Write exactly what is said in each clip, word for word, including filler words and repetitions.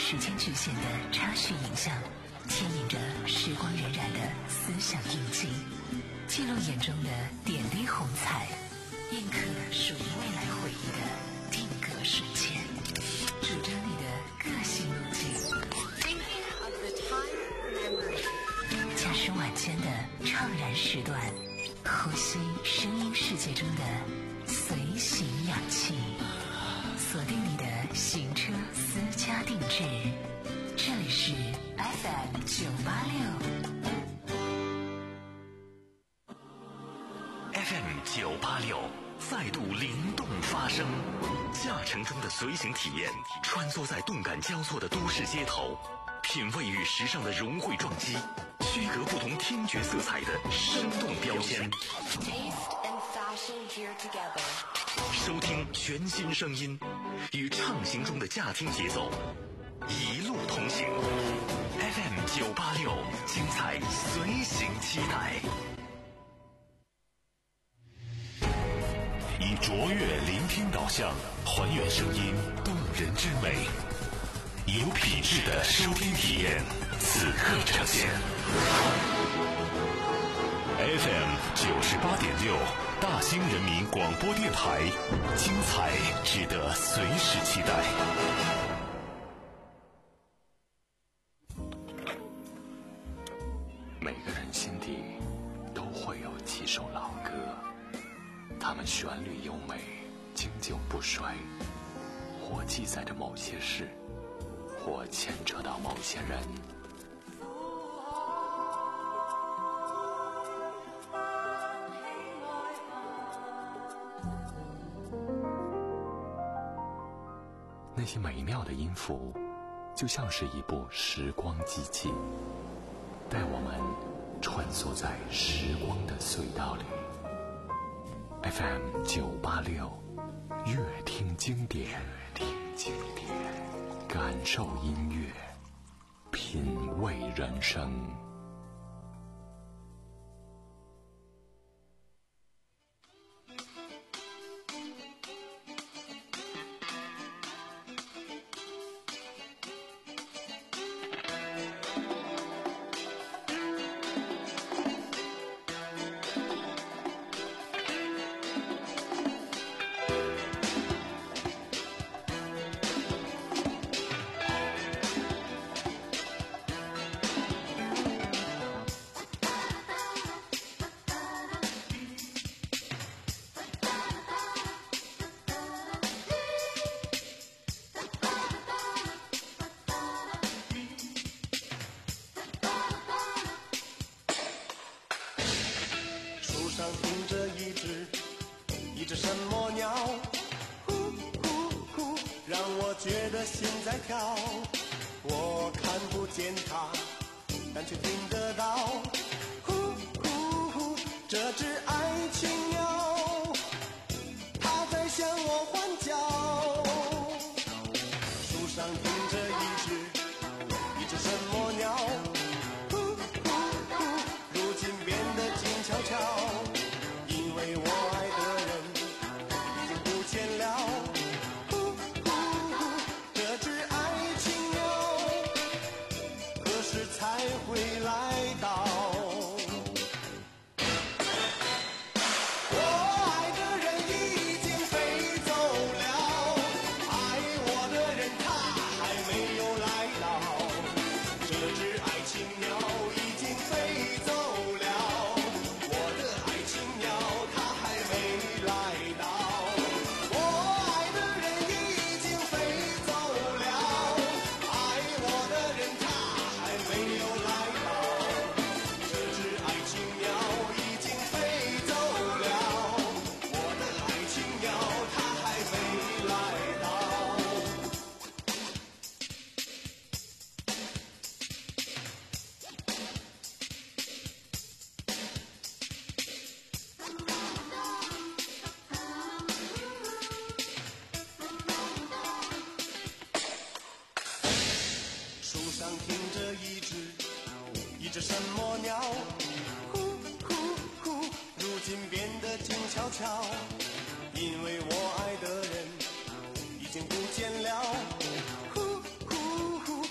时间局限的插叙影像，牵引着时光荏苒的思想印记，记录眼中的点滴红彩，印刻属于未来回忆的定格瞬间，主张你的个性路径。驾驶晚间的怅然时段，呼吸声音世界中的随行氧气，锁定你的行车私家定制。这里是 F M 九八六 F M 九八六再度灵动发声，驾乘中的随行体验，穿梭在动感交错的都市街头，品味与时尚的融汇撞击，区隔不同听觉色彩的生动标签。收听全新声音，与畅行中的驾听节奏，一路同行。F M 九八六，精彩随行期待。以卓越聆听导向，还原声音动人之美，有品质的收听体验，此刻呈现。F M 九十八点六，大兴人民广播电台，精彩值得随时期待。 每个人心底都会有几首老歌，它们旋律优美，经久不衰，或记载着某些事，或牵扯到某些人。那些美妙的音符，就像是一部时光机器，带我们穿梭在时光的隧道里。F M 九八六，乐听经典，乐听经典，感受音乐，品味人生。 因为我爱的人已经不见了，呼呼呼，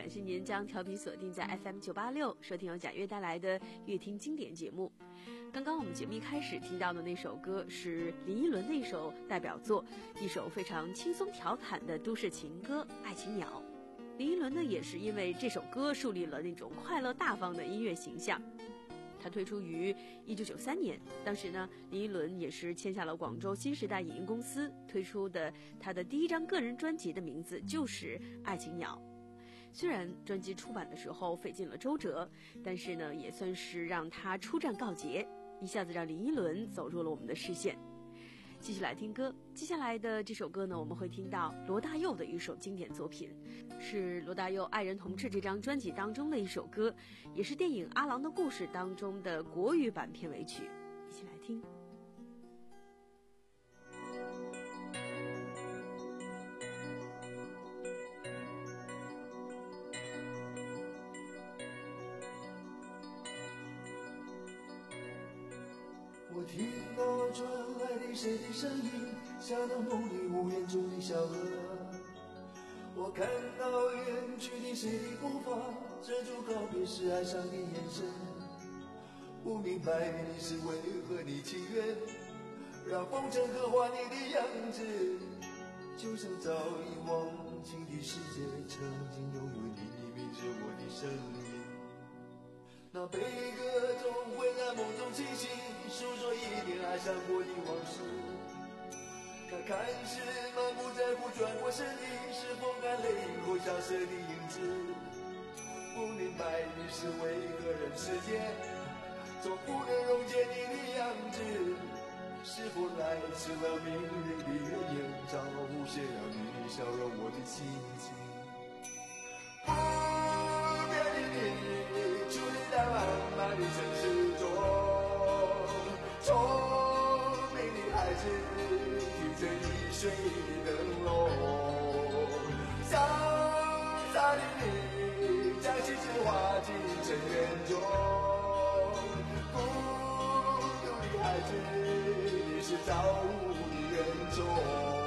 感谢您将调频锁定在 F M 九八六，收听由贾悦带来的乐听经典节目。刚刚我们节目一开始听到的那首歌是林依轮的一首代表作，一首非常轻松调侃的都市情歌《爱情鸟》。林依轮呢，也是因为这首歌树立了那种快乐大方的音乐形象。他推出于一九九三年，当时呢，林依轮也是签下了广州新时代影音公司推出的他的第一张个人专辑，的名字就是《爱情鸟》。虽然专辑出版的时候费尽了周折，但是呢，也算是让他出战告捷，一下子让林依轮走入了我们的视线。继续来听歌，接下来的这首歌呢，我们会听到罗大佑的一首经典作品，是罗大佑《爱人同志》这张专辑当中的一首歌，也是电影《阿郎的故事》当中的国语版片尾曲，一起来听。 我听到传来的谁的声音，像那梦里无言中的小河。我看到远去的谁的步伐，遮住告别时哀伤的眼神。不明白你是为何你情愿让风尘刻画你的样子，就像早已忘情的世界，曾经拥有你名字我的生命。那悲歌总会在梦中清醒，诉说一点爱上过的往事。那看似满不在乎转过身的，是风干泪后消失的影子。不明白你是为何人世间总不能溶解你的样子，是否来自了命运的原因，让我无限让你消融我的心情。不变的你在漫漫的城市中，聪明的孩子提着易碎的灯笼，潇洒的你将心事化进尘缘中，孤独的孩子你是造物的恩宠。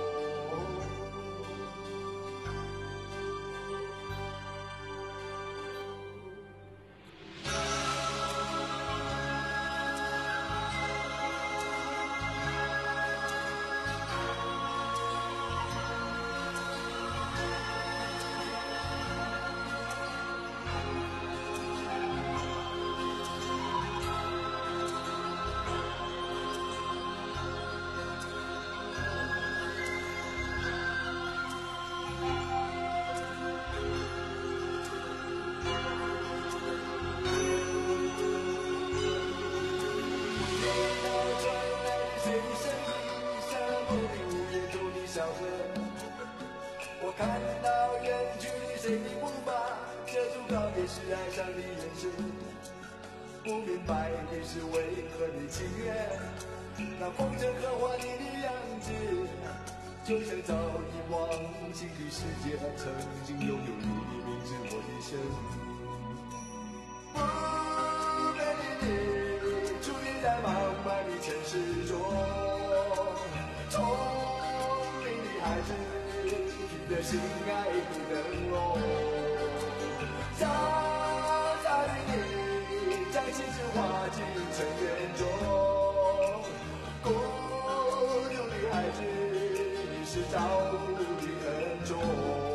我看到远去的谁的步伐，遮住告别时哀伤的眼神。不明白你是为何你情愿让风尘刻画你的样子，就像早已忘情的世界，曾经拥有你的名字我的生命。不变的你出现在茫茫的城市中，聪明的孩子的心爱的灯笼，傻傻的你将心事化进尘缘中，孤独的孩子你是造物的恩宠。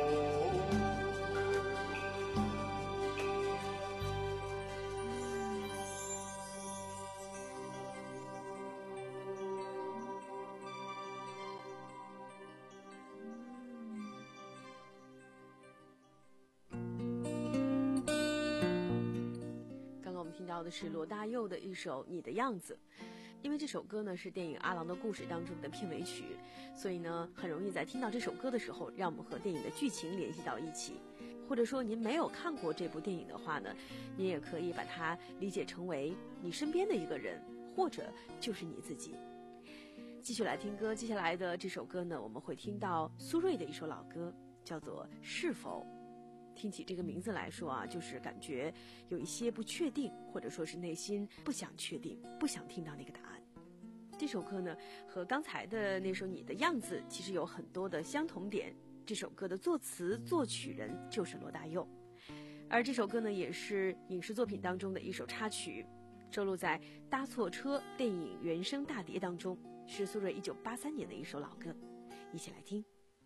听到的是罗大佑的一首《你的样子》，因为这首歌呢是电影《阿郎的故事》当中的片尾曲，所以呢很容易在听到这首歌的时候，让我们和电影的剧情联系到一起。或者说您没有看过这部电影的话呢，您也可以把它理解成为你身边的一个人，或者就是你自己。继续来听歌，接下来的这首歌呢，我们会听到苏芮的一首老歌，叫做《是否》。听起这个名字来说啊，就是感觉有一些不确定，或者说是内心不想确定，不想听到那个答案。这首歌呢，和刚才的那首《你的样子》其实有很多的相同点， 这首歌的作词作曲人就是罗大佑。而这首歌呢，也是影视作品当中的一首插曲，收录在《搭错车》电影原声大碟当中，是苏芮一九八三年的一首老歌，一起来听。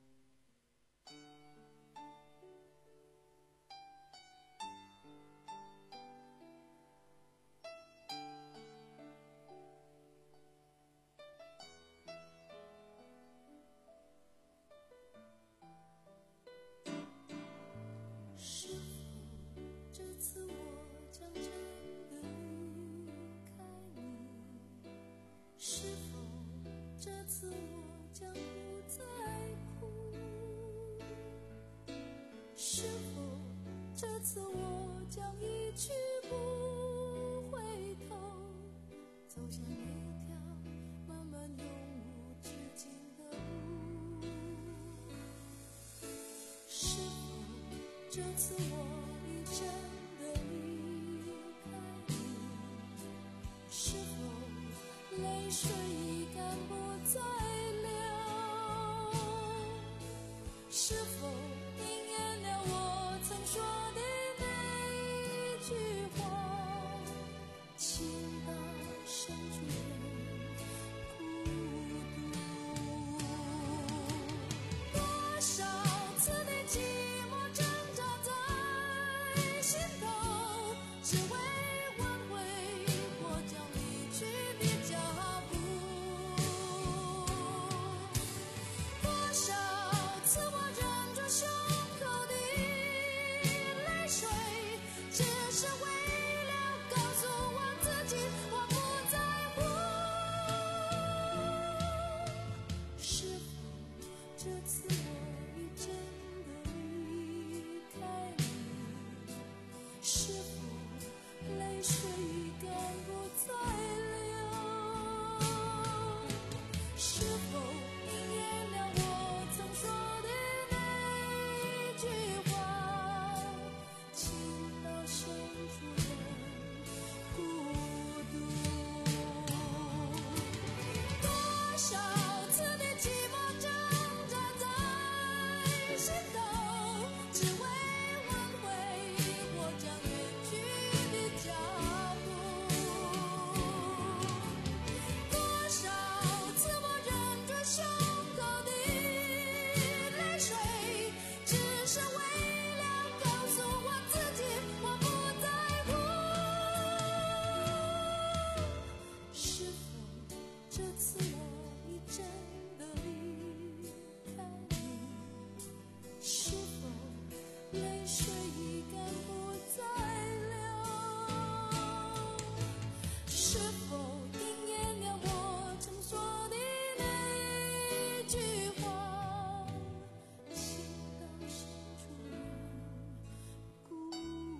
这次我已真的离开你，是否泪水已干不再流？是否应验了我曾说的那一句话，情到深处人孤独。多少次的寂寞只为挽回我将离去的脚步，多少次我忍住胸口的泪水，只是为了告诉我自己我不在乎。是否这次我已真的离开你？是否泪水已干不再流？是否应验了我曾说的那一句话，情到深处人孤独。多少次的寂寞挣扎在心头，只为挽回我将远去的脚步。多少次我忍住胸口的泪水，只是为了告诉我自己我不在乎。是否这次我已真的离开你？是否泪水已干不再流？是否应验了我曾说的那一句话，情到深处人孤独。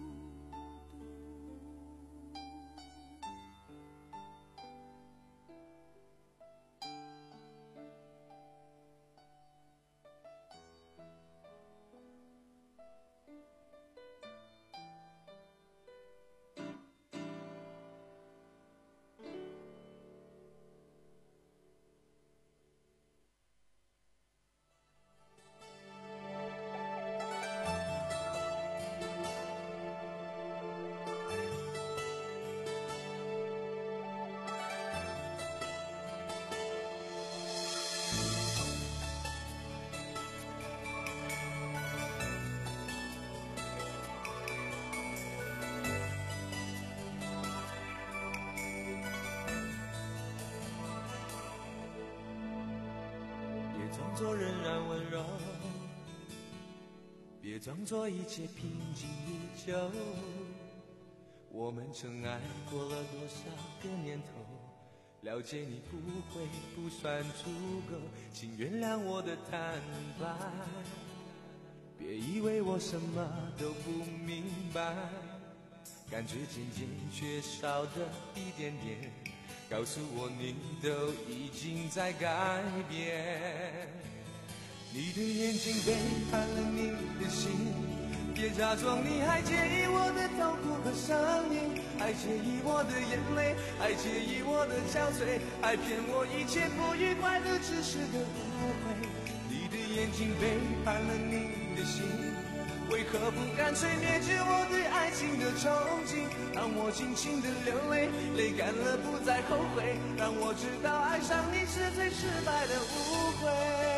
装作仍然温柔，别装作一切平静依旧。我们曾爱过了多少个年头，了解你不会不算足够，请原谅我的坦白，别以为我什么都不明白，感觉渐渐缺少的一点点，告诉我你都已经在改变。你的眼睛背叛了你的心，别假装你还介意我的痛苦和声音，还介意我的眼泪，还介意我的憔悴，还骗我一切不愉快的只是个误会。你的眼睛背叛了你的心，为何不干脆灭绝我对爱情的憧憬？让我尽情的流泪，泪干了不再后悔，让我知道爱上你是最失败的误会。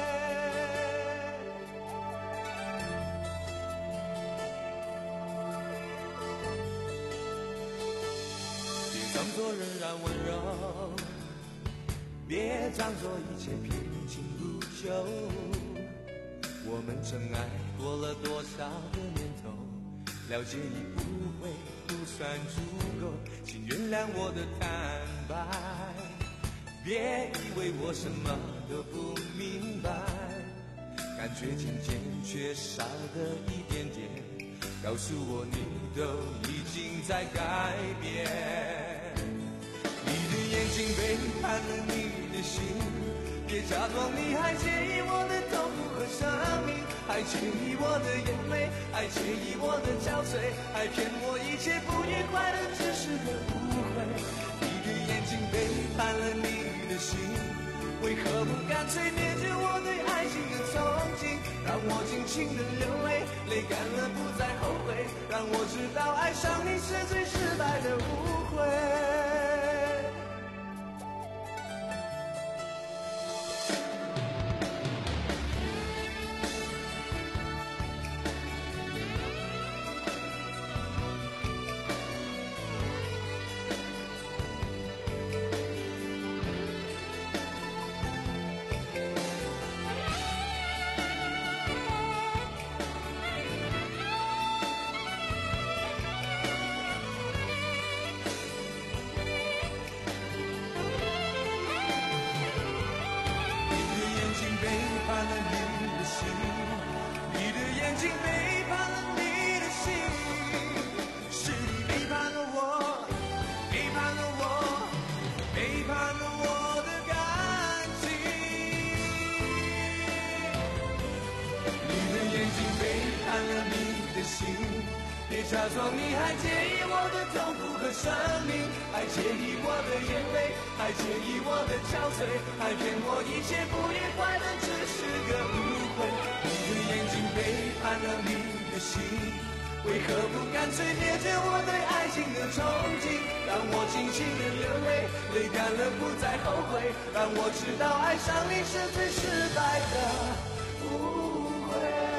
别装作仍然温柔，别装作一切平静如旧，我们曾爱过了多少个年头，了解你不会不算足够，请原谅我的坦白，别以为我什么都不明白，感觉渐渐缺少的一点点，告诉我你都已经在改变。你的眼睛背叛了你的心，别假装你还介意我的痛苦和生命，还介意我的眼泪，还介意我的憔悴，还骗我一切不愉快的只是个误会。你的眼睛背叛了你的心，为何不干脆灭绝我对爱情的憧憬？让我尽情的流泪，泪干了不再后悔，让我知道爱上你是最失败的误会。别假装你还介意我的痛苦和生命，还介意我的眼泪，还介意我的憔悴，还骗我一切不愉快的只是个误会。你的眼睛背叛了你的心，为何不干脆灭绝我对爱情的憧憬？让我尽情的流泪，泪干了不再后悔，让我知道爱上你是最失败的误会。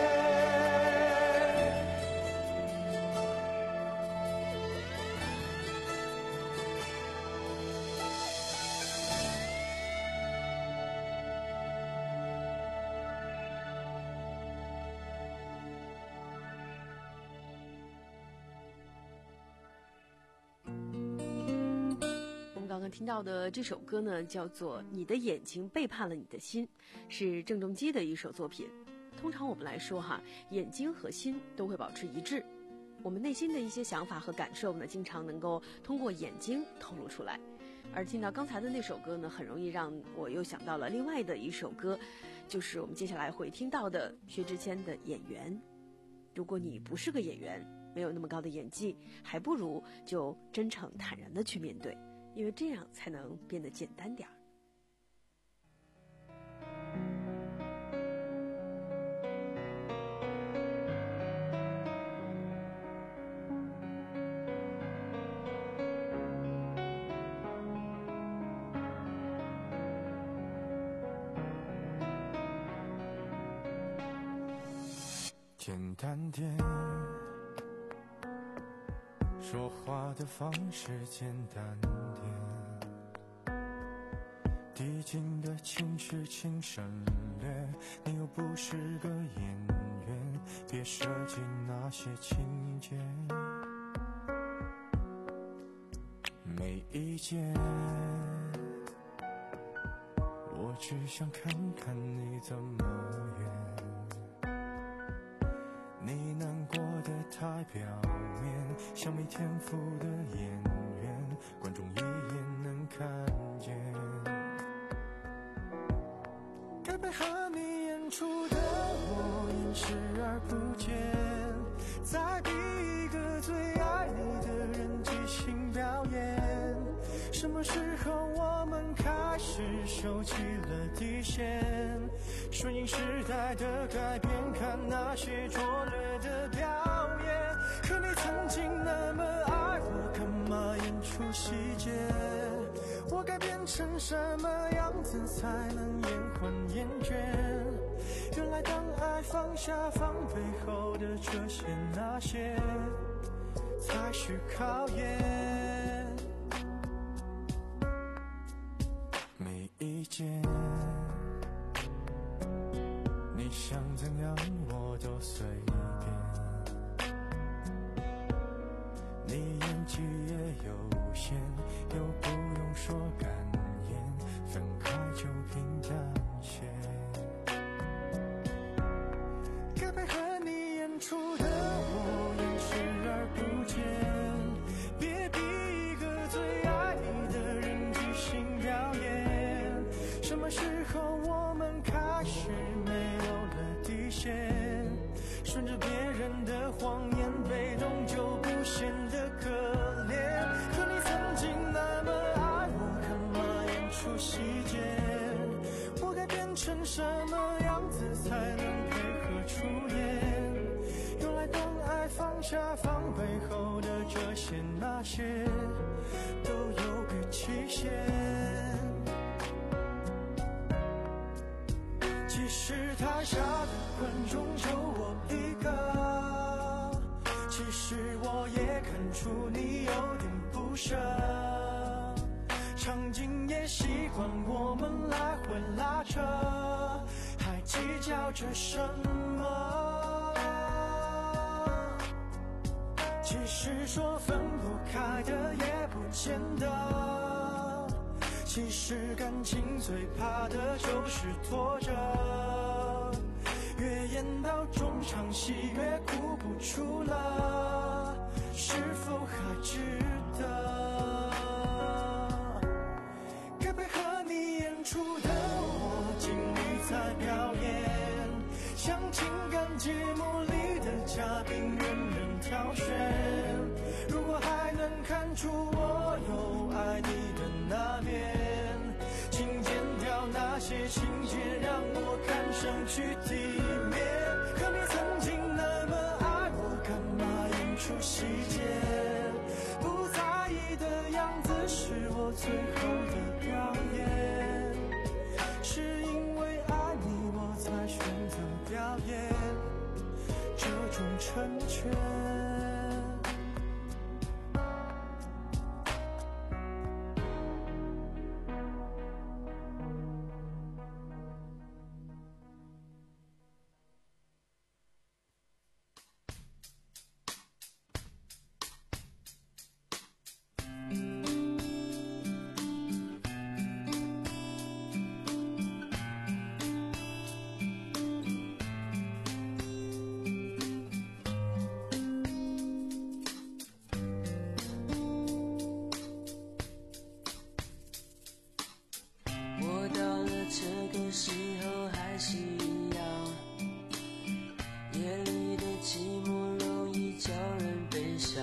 刚刚听到的这首歌呢，叫做《你的眼睛背叛了你的心》，是郑中基的一首作品。通常我们来说哈，眼睛和心都会保持一致，我们内心的一些想法和感受呢，经常能够通过眼睛透露出来。而听到刚才的那首歌呢，很容易让我又想到了另外的一首歌，就是我们接下来会听到的薛之谦的《演员》。如果你不是个演员，没有那么高的演技，还不如就真诚坦然地去面对，因为这样才能变得简单点儿。 简单点，说话的方式简单点，递进的情绪请省略，你又不是个演员，别设计那些情节。没意见，我只想看看你怎么演。你难过的太表面，像没天赋的演员，观众一眼能看见。该配合你演出的我因视而不见，再逼一个最爱你的人即兴表演，是什么时候我们开始收起了底线？顺应时代的改变，看那些拙劣的表演。可你曾经那么爱我，干嘛演出细节？我该变成什么样子才能延缓厌倦？原来当爱放下防备后的这些那些，才是考验。没意见，你想怎样我都随便。你演技也有限，又不用说感言，分开就平淡些。该配合你演出的我演视而不见，别逼一个最爱你的人即兴表演。什么时候我们开始没有了底线？顺着别人的谎言，被动就不显得可怜。可你曾经那么爱我，干嘛演出细节？我该变成什么样子才能配合出演？原来当爱放下防备后的这些那些，都有个期限。其实台下的观众就我一个，其实我也看出你有点不舍，场景也习惯我们来回拉扯，还计较着什么？其实说分不开的也不见得，其实感情最怕的就是拖着，越演到中场戏越哭不出了，是否还值得？该配合你演出的我尽力在表演，像情感节目里的嘉宾任人挑选。如果还能看出我有爱你的那面，请剪掉那些情节，让我看上去体面。可你曾经那么爱我，干嘛演出细节？不在意的样子是我最后的表演，是因为爱你我才选择表演这种成全。 这个时候还是一样，夜里的寂寞容易叫人悲伤。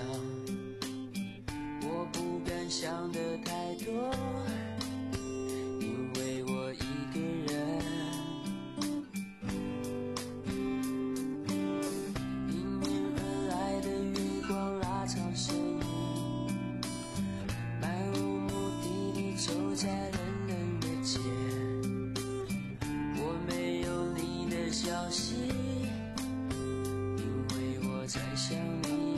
我不敢想得太多，因为我一个人。迎面而来的月光拉长身影，漫无目的地走在冷冷的街。消息，因为我在想你。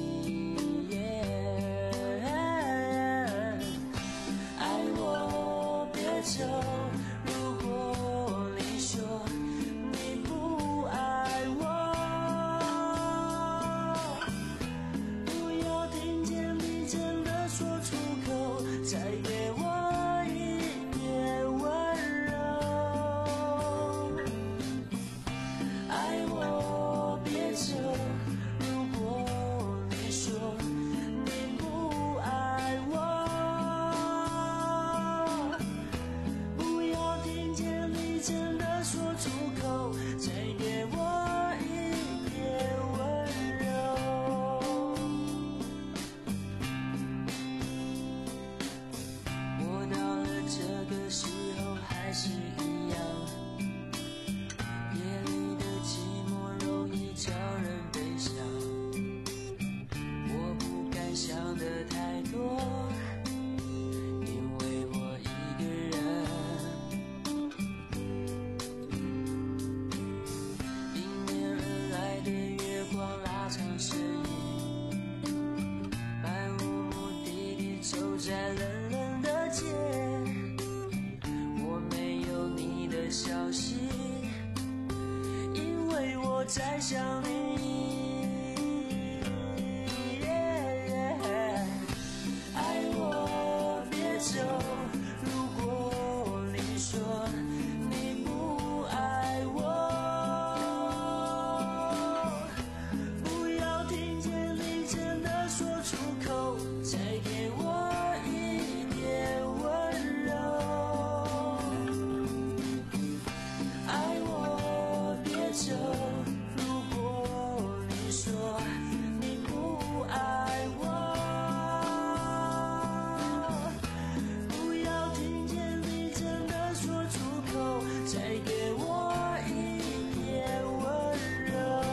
爱我别走，如果你说你不爱我，不要听见你真的说出口，再给我一点温柔。爱我别走，如果我在想你，爱我别走，如果你说你不爱我，不要听见你真的说出口，再给我一点温柔。爱我别走，如果你说你不爱我，不要听见你真的说出口，再给我一点温柔。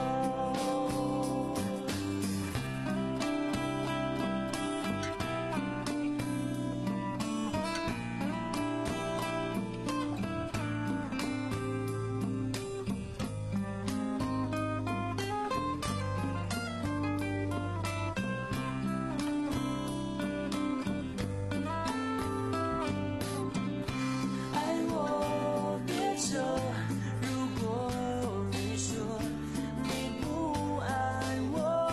爱我别走，如果你说你不爱我，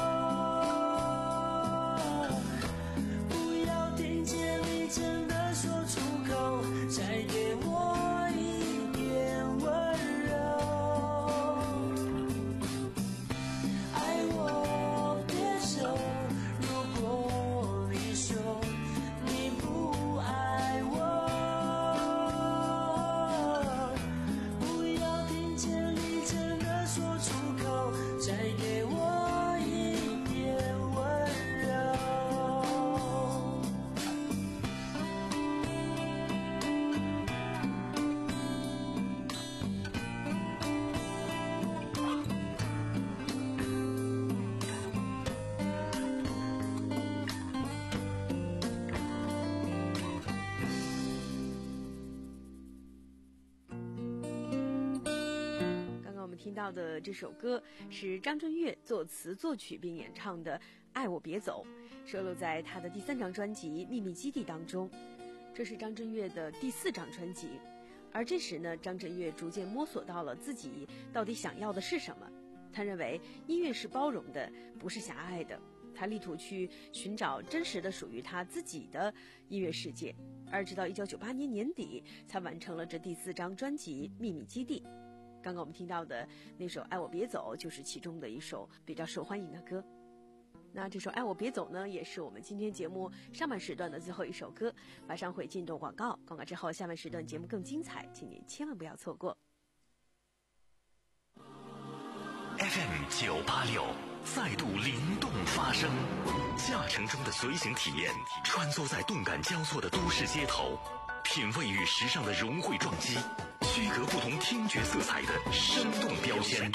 不要听见你真的说出口，再给我一点温柔。爱我别走，如果你说你不爱我，不要听见你真的说出口，再给我一点温柔。 刚刚我们听到的这首歌是张震岳作词作曲并演唱的《爱我别走》，收录在他的第三张专辑《秘密基地》当中。这是张震岳的第四张专辑，而这时呢，张震岳逐渐摸索到了自己到底想要的是什么。他认为音乐是包容的，不是狭隘的。他力图去寻找真实的属于他自己的音乐世界，而直到一九九八年年底才完成了这第四张专辑《秘密基地》。刚刚我们听到的那首《爱我别走》就是其中的一首比较受欢迎的歌。那这首《爱我别走》呢，也是我们今天节目上半时段的最后一首歌。马上会进入广告，广告之后下半时段节目更精彩，请您千万不要错过。 F M 九八六再度灵动发声，驾乘中的随行体验，穿梭在动感交错的都市街头，品味与时尚的融汇撞击，区隔不同听觉色彩的生动标签。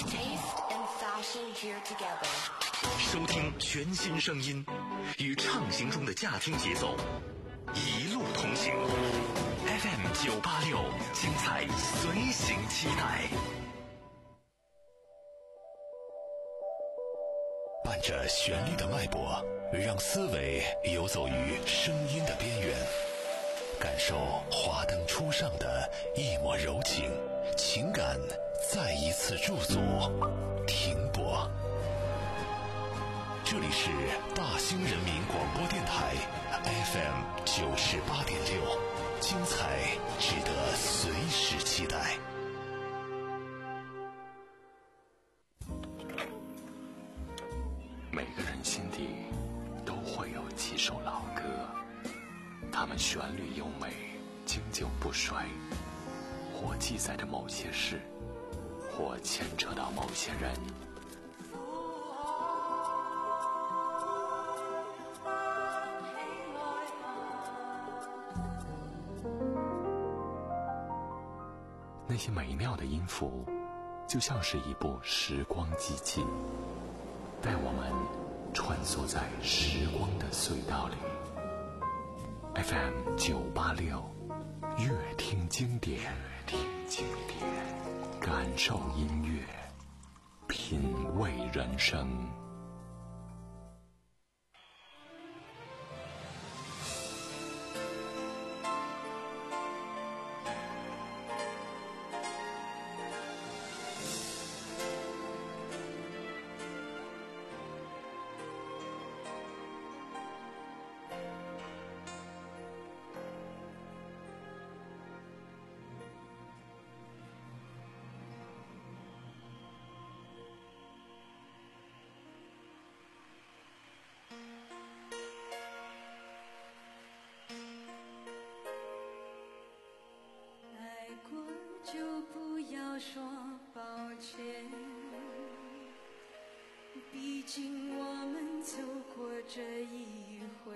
收听全新声音，与畅行中的驾听节奏，一路同行。F M 九八六，精彩随行期待。 伴着旋律的脉搏，让思维游走于声音的边缘，感受华灯初上的一抹柔情，情感再一次驻足停泊。这里是大兴人民广播电台 F M 九十八点六，精彩值得随时期待。 每个人心底都会有几首老歌，它们旋律优美，经久不衰，或记载着某些事，或牵扯到某些人。那些美妙的音符，就像是一部时光机器，带我们穿梭在时光的隧道里。F M 九八六，乐听经典，乐听经典，感受音乐，品味人生。 歉，毕竟我们走过这一回，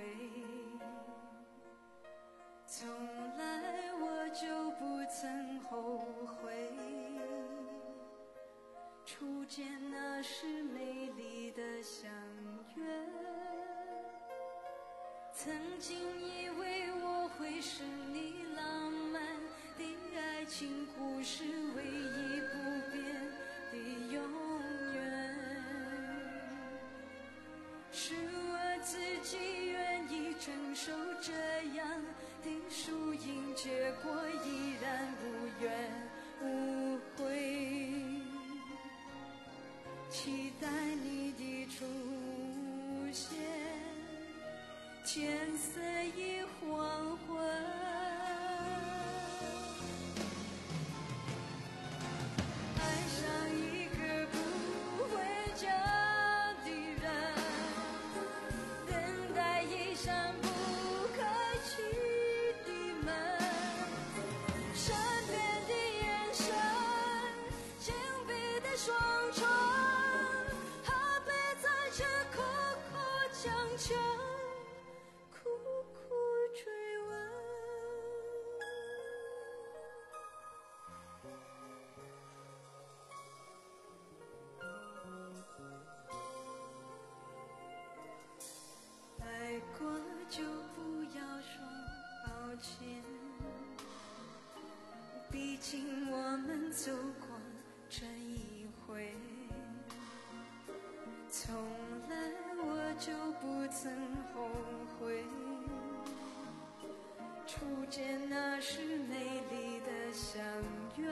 从来我就不曾后悔，初见那是美丽的相约，曾经以为我会是你浪漫的爱情故事唯一不变的永远，是我自己愿意承受这样的输赢，结果依然无怨无悔，期待你的出现，天色已黄昏，爱上一个不回家的人，等待一扇不开启的门，善变的眼神，紧闭的双唇，怕被在这苦苦强求，苦苦追问。爱过就不要说抱歉，毕竟我们走过这一回，从来我就不曾后悔，初见那是美丽的相约，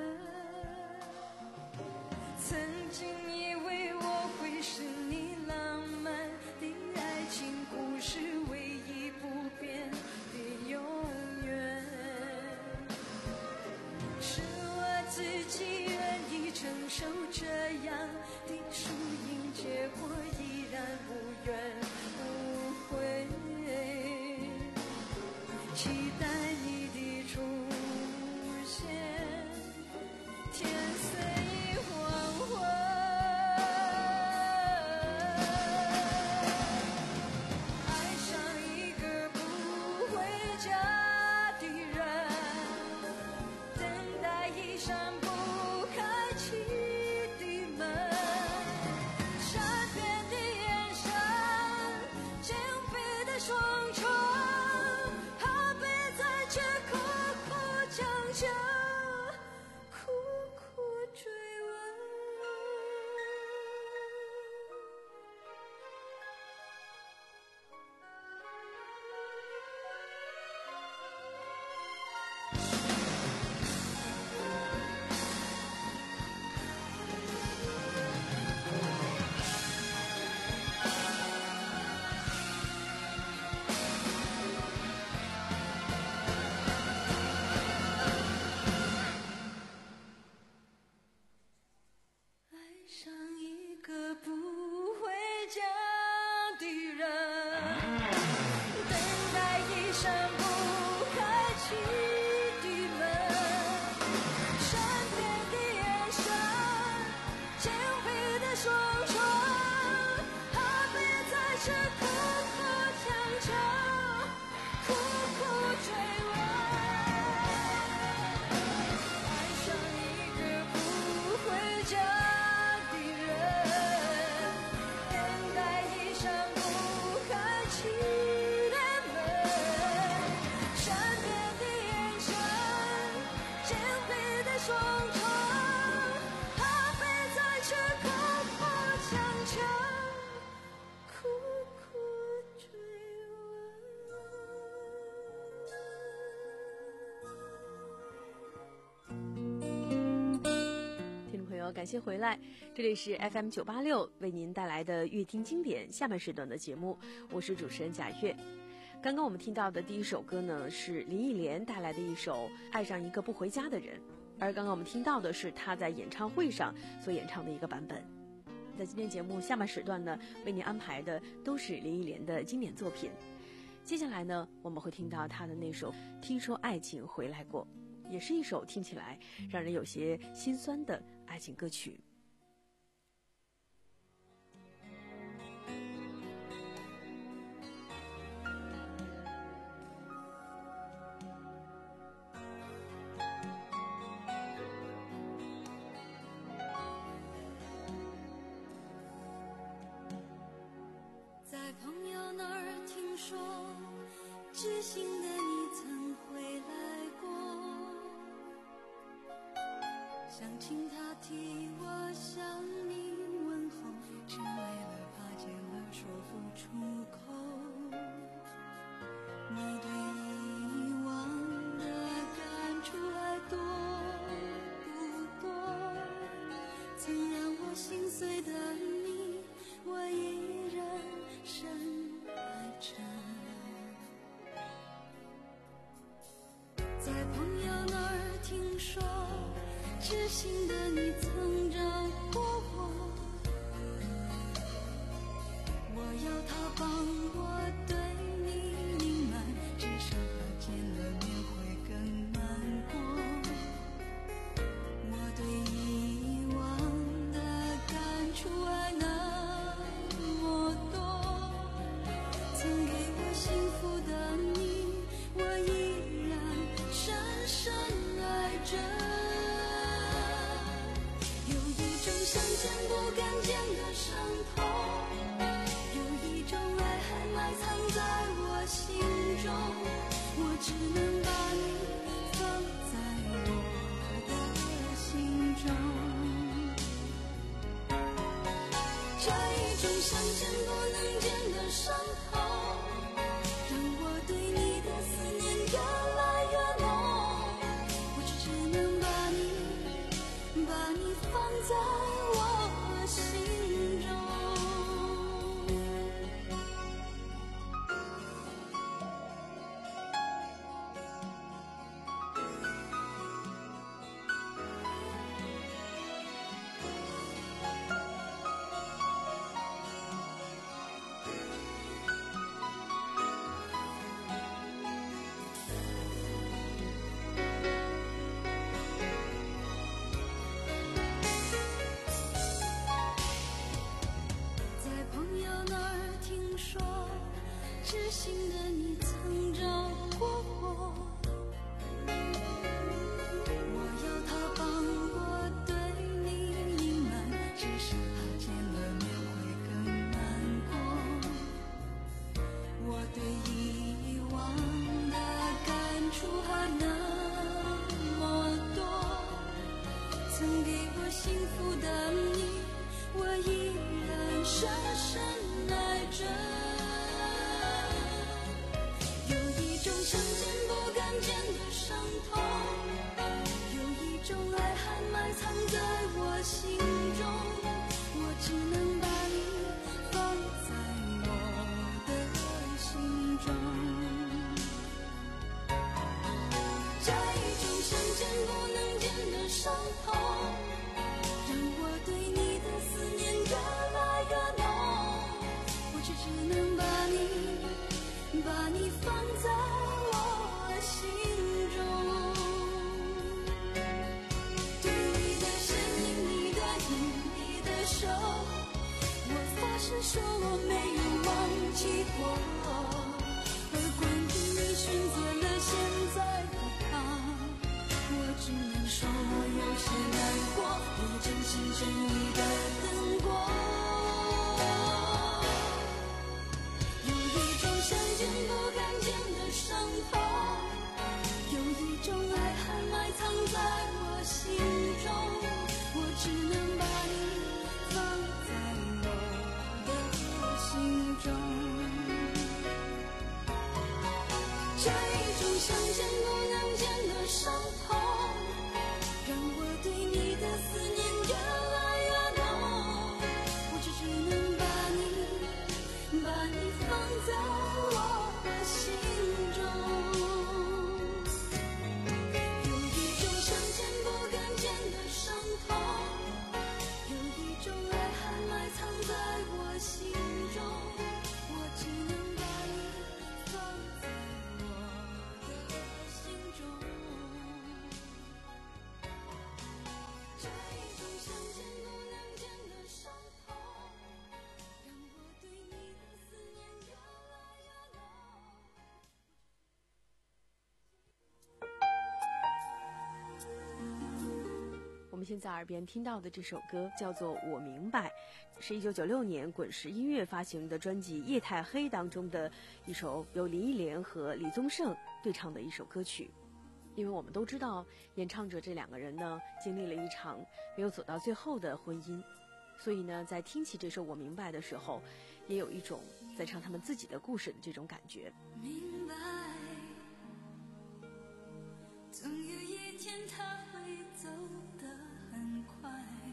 曾经以为我会是你浪漫的爱情故事唯一不变的永远，是我自己愿意承受这样的输赢，结果依然无怨无悔，期待你的出现，天色已黄昏，爱上一个不回家的人，等待一扇不开启的门，善变的眼神，紧闭的双唇，怕被在这苦苦强求，苦苦追问。爱上一个不回家的人，等待一扇不开启的门，善变的眼神，紧闭的双唇，怕被在这苦苦强求，苦苦追问。爱上一个不回家的人，等待一扇不开启的门，善变的眼神，紧闭的双唇，怕被在这苦苦强求，苦苦追听众朋友，感谢回来，这里是 F M 九八六为您带来的乐听经典下半时段的节目，我是主持人贾月。刚刚我们听到的第一首歌呢，是林忆莲带来的一首《爱上一个不回家的人》，而刚刚我们听到的是她在演唱会上所演唱的一个版本。在今天节目下半时段呢，为您安排的都是林忆莲的经典作品。接下来呢，我们会听到她的那首《听说爱情回来过》，也是一首听起来让人有些心酸的爱情歌曲。 心的你曾回来过，想请他替我向你问候，只为了怕见了说不出口。你对以往的感触还多不多？曾让我心碎的你，我依然深爱着。在朋友那儿听说，知心的你曾找过我，我要他帮我对你隐瞒，至少他见了面会更难过。我对以往的感触还那么多，曾给我幸福的你，我依然深深爱着。有一种想见不敢见的伤痛，有一种爱还埋藏在我心中，我只能把你放在我的心中。这一种想见不能见的伤痛，让我对你的思念越来越浓，我只只能把你把你放在我心中。在朋友那儿听说，知心的你曾找过我，我要他帮我对你隐瞒，至少他见了面会更难过。我对以往的感触还那么多，曾给我幸福的你，我依然深深爱着。有一种想见不敢见的伤痛，有一种爱还埋藏在我心中，我只能把你放在我的心中。这一种想见不能见的伤痛，让我对你的思念越来越浓，我只只能把你把你放在我心中。对你的身影，你的影，你的手，我发誓说我没有忘记过，而关于你选择了现在的他，我只能说我有些难过，我真心真意的等过。有一种想见不敢见的伤痛，有一种爱还埋藏在我心中，我只能把你放在我的心中。这一种想见不能见的伤痛，让我对你的思念越来越浓，我只只能把你把你放在我心中。有一种想见不敢见的伤痛，有一种爱还埋藏在我心中，我只能把你放在我们现在耳边听到的这首歌叫做《我明白》，是一九九六年滚石音乐发行的专辑《夜太黑》当中的一首由林忆莲和李宗盛对唱的一首歌曲。因为我们都知道，演唱者这两个人呢，经历了一场没有走到最后的婚姻，所以呢，在听起这首《我明白》的时候，也有一种在唱他们自己的故事的这种感觉。 明白，总有一天他会走得很快，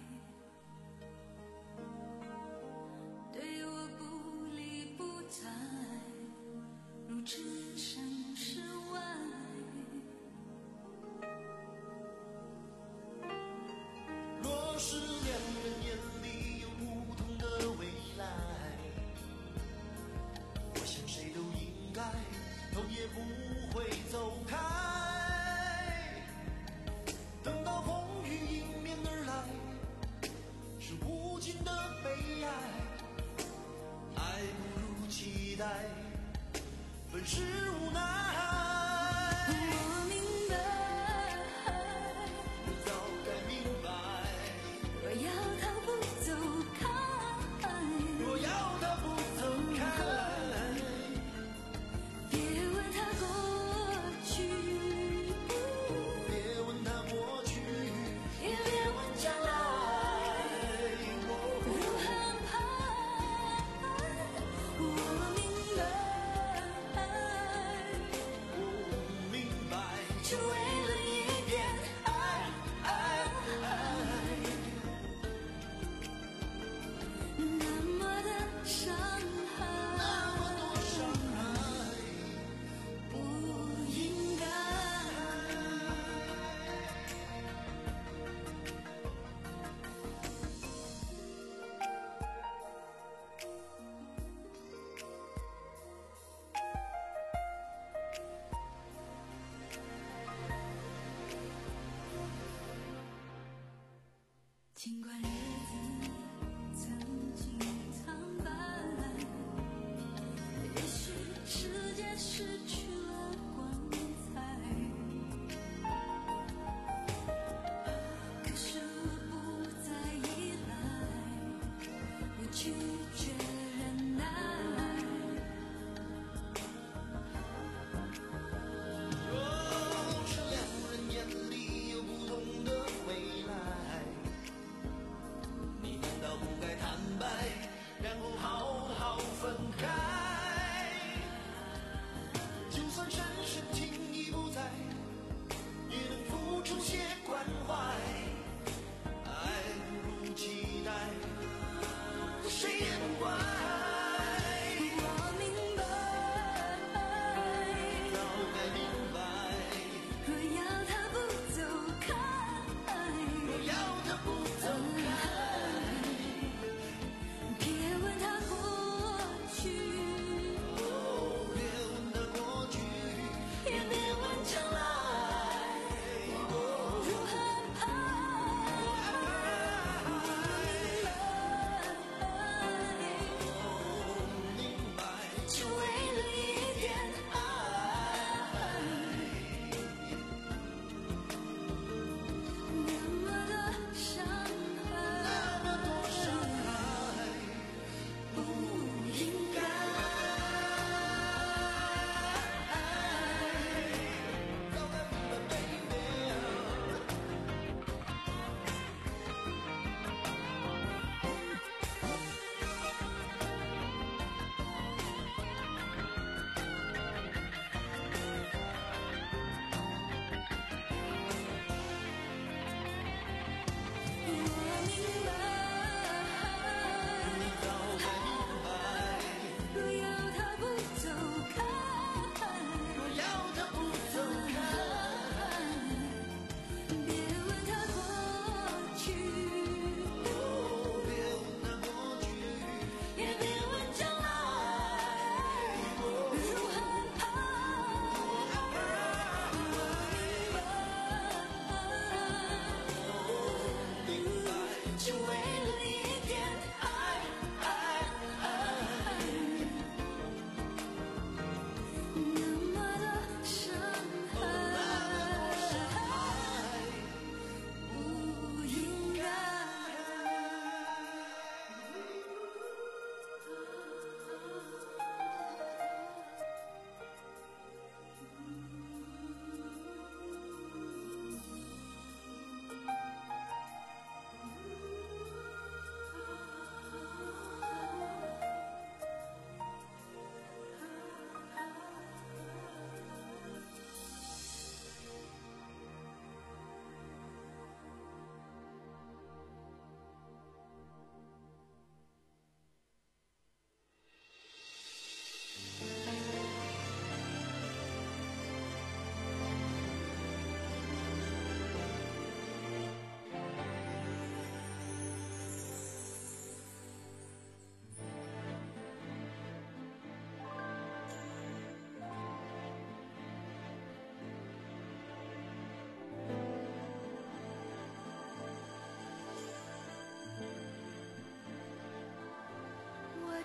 对我不理不睬，如置身事外。 若是两人眼里有不同的未来，我想谁都应该头也不会走开。等到风雨迎面而来，是无尽的悲哀。爱不如期待，本是无奈。 我明白， 我早该明白， 若要他不走开， 若要他不走开， 别问他过去， 别问他过去， 也别问将来如何安排。我明白， 我明白， 只为了一点爱，那么的伤害， 那么多伤害， 不应该。尽管日子曾经苍白，也许世界失去了光彩，可是我不再依赖，我拒绝忍耐。 若是两人眼里有不同的未来，你难道不该坦白，然后好好分开？就算深深情已不在，也能付出些关怀。爱不如期待，谁也不怪。 我明白， 早该明白， 若要他不走开， 若要他不走开， 别问他过去，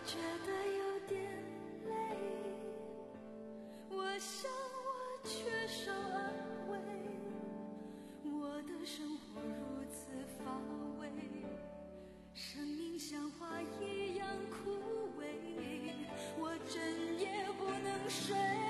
觉得有点累，我想我缺少安慰，我的生活如此乏味，生命像花一样枯萎，我整夜不能睡，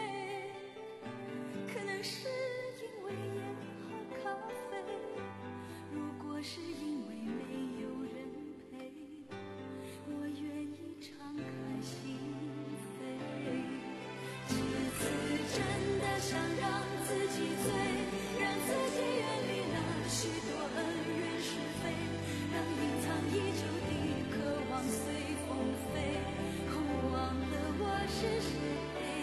可能是因为烟和咖啡，如果是因为没有人陪，我愿意敞开心扉。几次真的想让自己醉，让自己远离那许多恩怨是非，让隐藏已久的渴望随风飞，空忘了我是谁。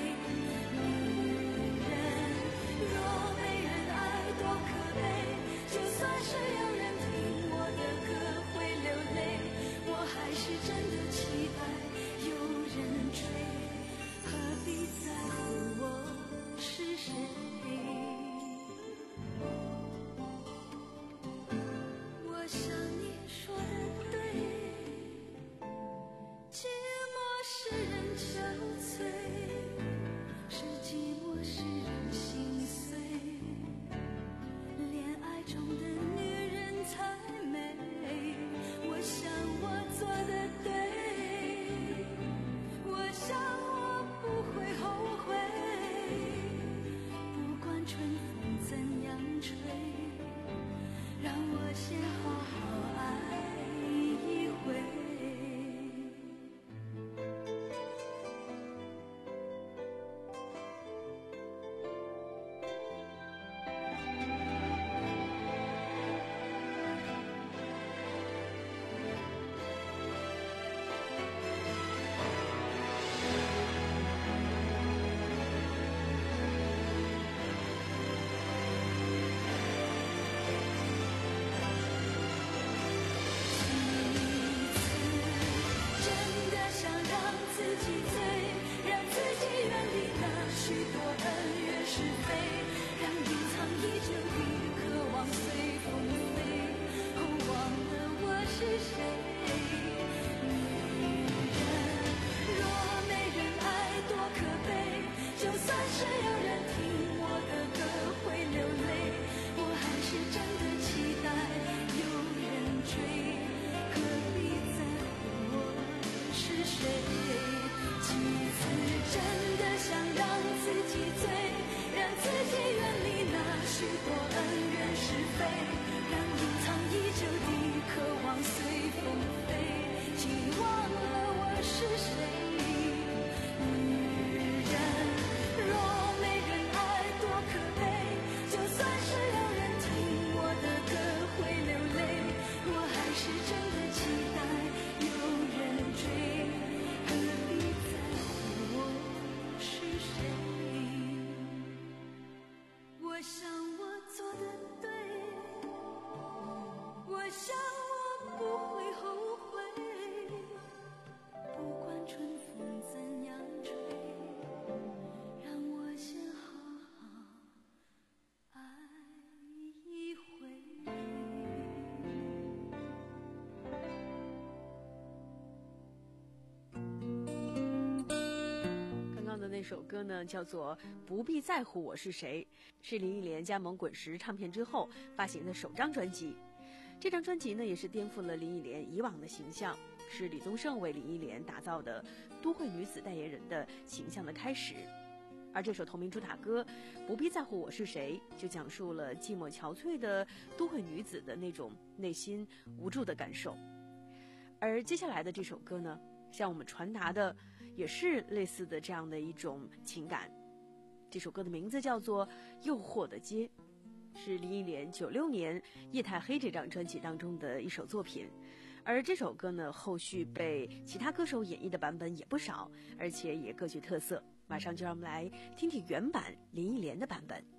那首歌呢叫做不必在乎我是谁，是林忆莲加盟滚石唱片之后发行的首张专辑。这张专辑呢也是颠覆了林忆莲以往的形象，是李宗盛为林忆莲打造的都会女子代言人的形象的开始。而这首同名主打歌不必在乎我是谁，就讲述了寂寞憔悴的都会女子的那种内心无助的感受。而接下来的这首歌呢，向我们传达的也是类似的这样的一种情感。这首歌的名字叫做《诱惑的街》，是林忆莲九六年《夜太黑》这张专辑当中的一首作品。而这首歌呢，后续被其他歌手演绎的版本也不少，而且也各具特色。马上就让我们来听听原版林忆莲的版本。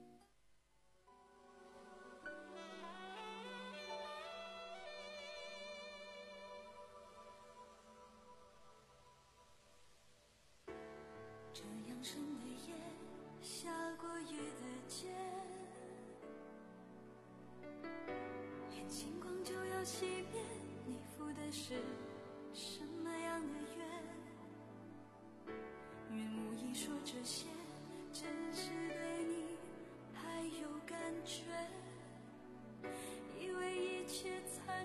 这样深的夜，下过雨的街，眼星光就要熄灭，你赴的是什么样的约？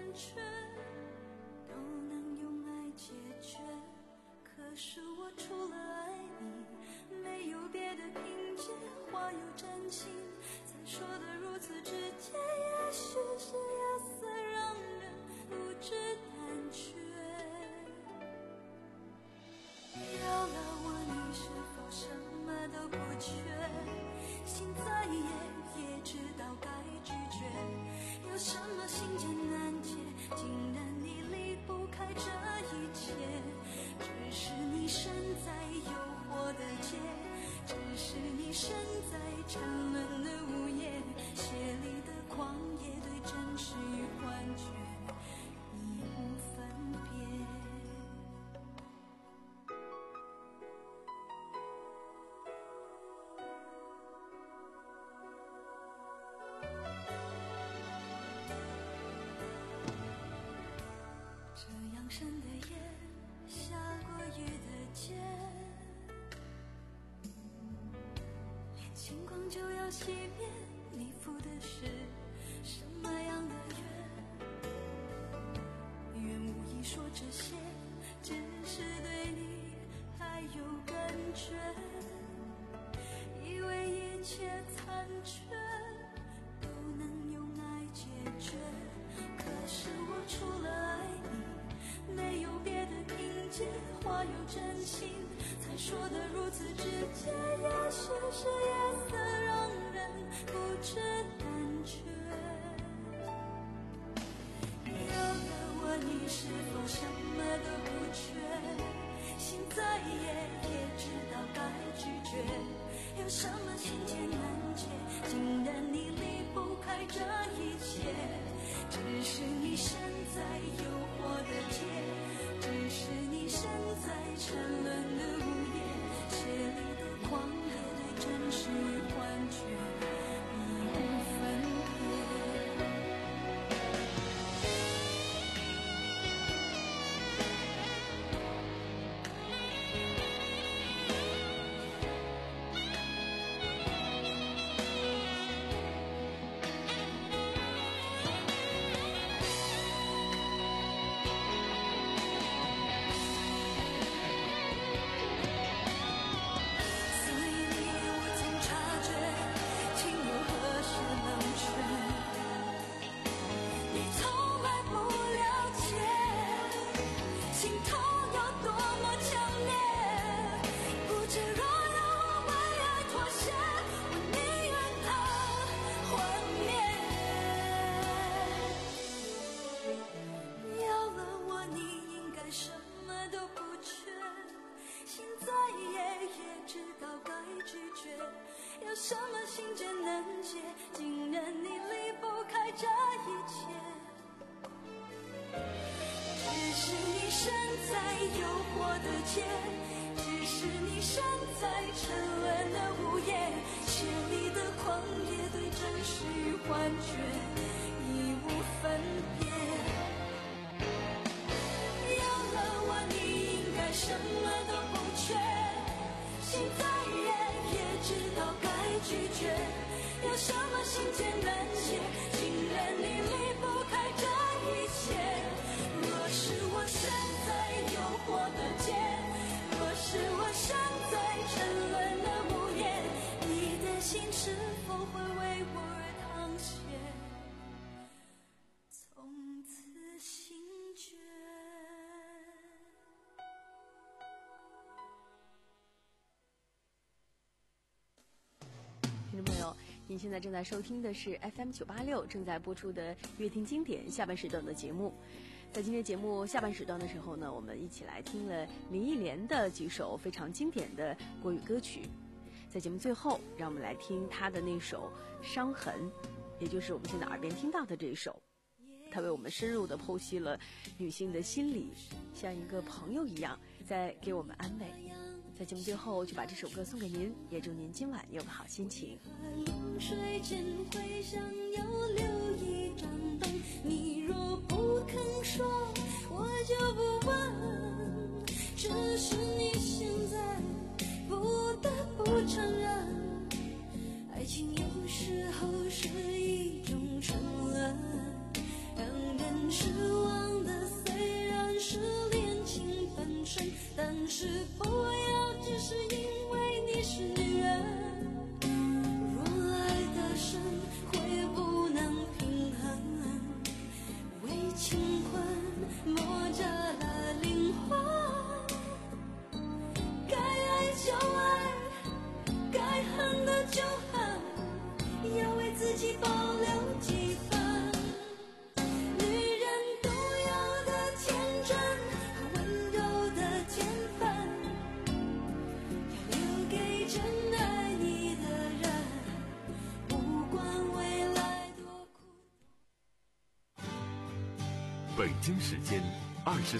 全，都能用爱解决。可是我除了爱你，没有别的凭借，话又真情，才说得如此直接。也许是夜色让人不知胆怯，要了我你是否什么都不缺，心再野也知道该拒绝，有什么心结难解，竟然你离不开这一切。只是你身在诱惑的街，只是你身在沉沦的午夜，血里的狂野对真实与幻觉已无分别。这样深的夜，下过雨的街，连星光就要熄灭，你赴的是什么样的约？愿无意说这些，只是对你还有感觉，以为一切残缺都能用爱解决。可是我除了爱你，没有别的凭借，话有真情，才说得如此直接。也许是夜色让人不知胆怯，有了我你是否什么都不缺，心再野也知道该拒绝，有什么情结难解，竟然你离不开这一切。只是你身在诱惑的街，只是你身在沉沦的午夜，血里的狂野对真实与幻觉已无分别。有什么心结难解，竟然你离不开这一切。只是你身在诱惑的街，只是你身在沉沦的午夜，血里的狂野对真实与幻觉已无分别。有了我你应该什么都不缺，心再野也知道该拒绝，有什么心结难解，竟然你离不开这一切。若是我身在诱惑的街，若是我身在沉沦的午夜，你的心是否会为我而淌血，从此心决。 听众朋友，您现在正在收听的是 F M 九八六正在播出的乐听经典下半时段的节目。在今天节目下半时段的时候呢，我们一起来听了林忆莲的几首非常经典的国语歌曲。在节目最后，让我们来听她的那首《伤痕》，也就是我们现在耳边听到的这一首。她为我们深入地剖析了女性的心理，像一个朋友一样在给我们安慰。在节目最后就把这首歌送给您，也祝您今晚有个好心情。 露水间会想要留一盏灯，你若不肯说，我就不问，只是你现在不得不承认，爱情有时候是一种沉沦，让人失京时间二十